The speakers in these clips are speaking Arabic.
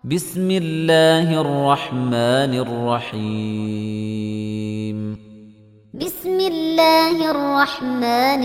بسم الله الرحمن الرحيم بسم الله الرحمن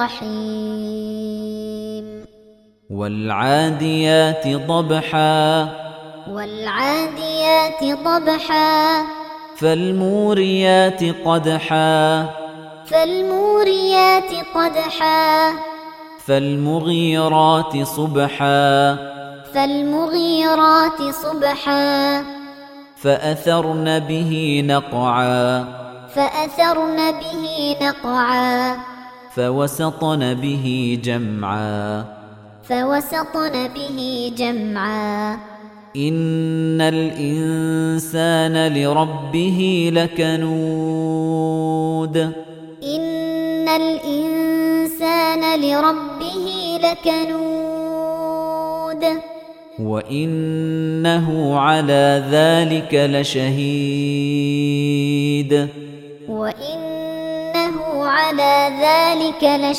الرحيم والعاديات ضبحا والعاديات ضبحا فالموريات قدحا فالموريات قدحا فالمغيرات صبحا فالمغيرات صبحا فأثرن به نقعا فأثرن به نقعا فوسطن به جمعا فوسطن به جمعا إن الإنسان لربه لكنود إن الإنسان لربه لكنود وإنه على ذلك لشهيد وإنه على ذلك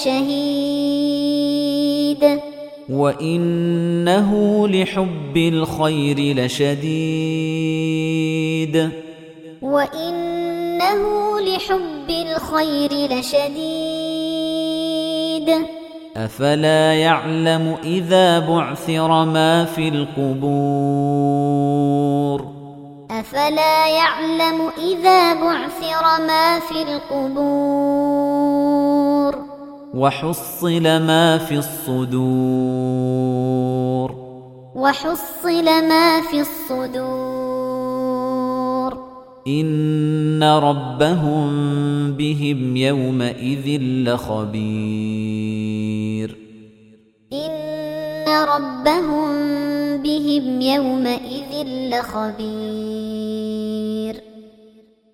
لشهيد وإنه لحب الخير لشديد وإنه لحب الخير لشديد أفلا يعلم إذا بعثر ما في القبور أفلا يعلم إذا بعثر ما في القبور وحصل ما في الصدور وحصل ما في الصدور إن ربهم بهم يومئذ لخبير إن ربهم بهم يومئذ لخبير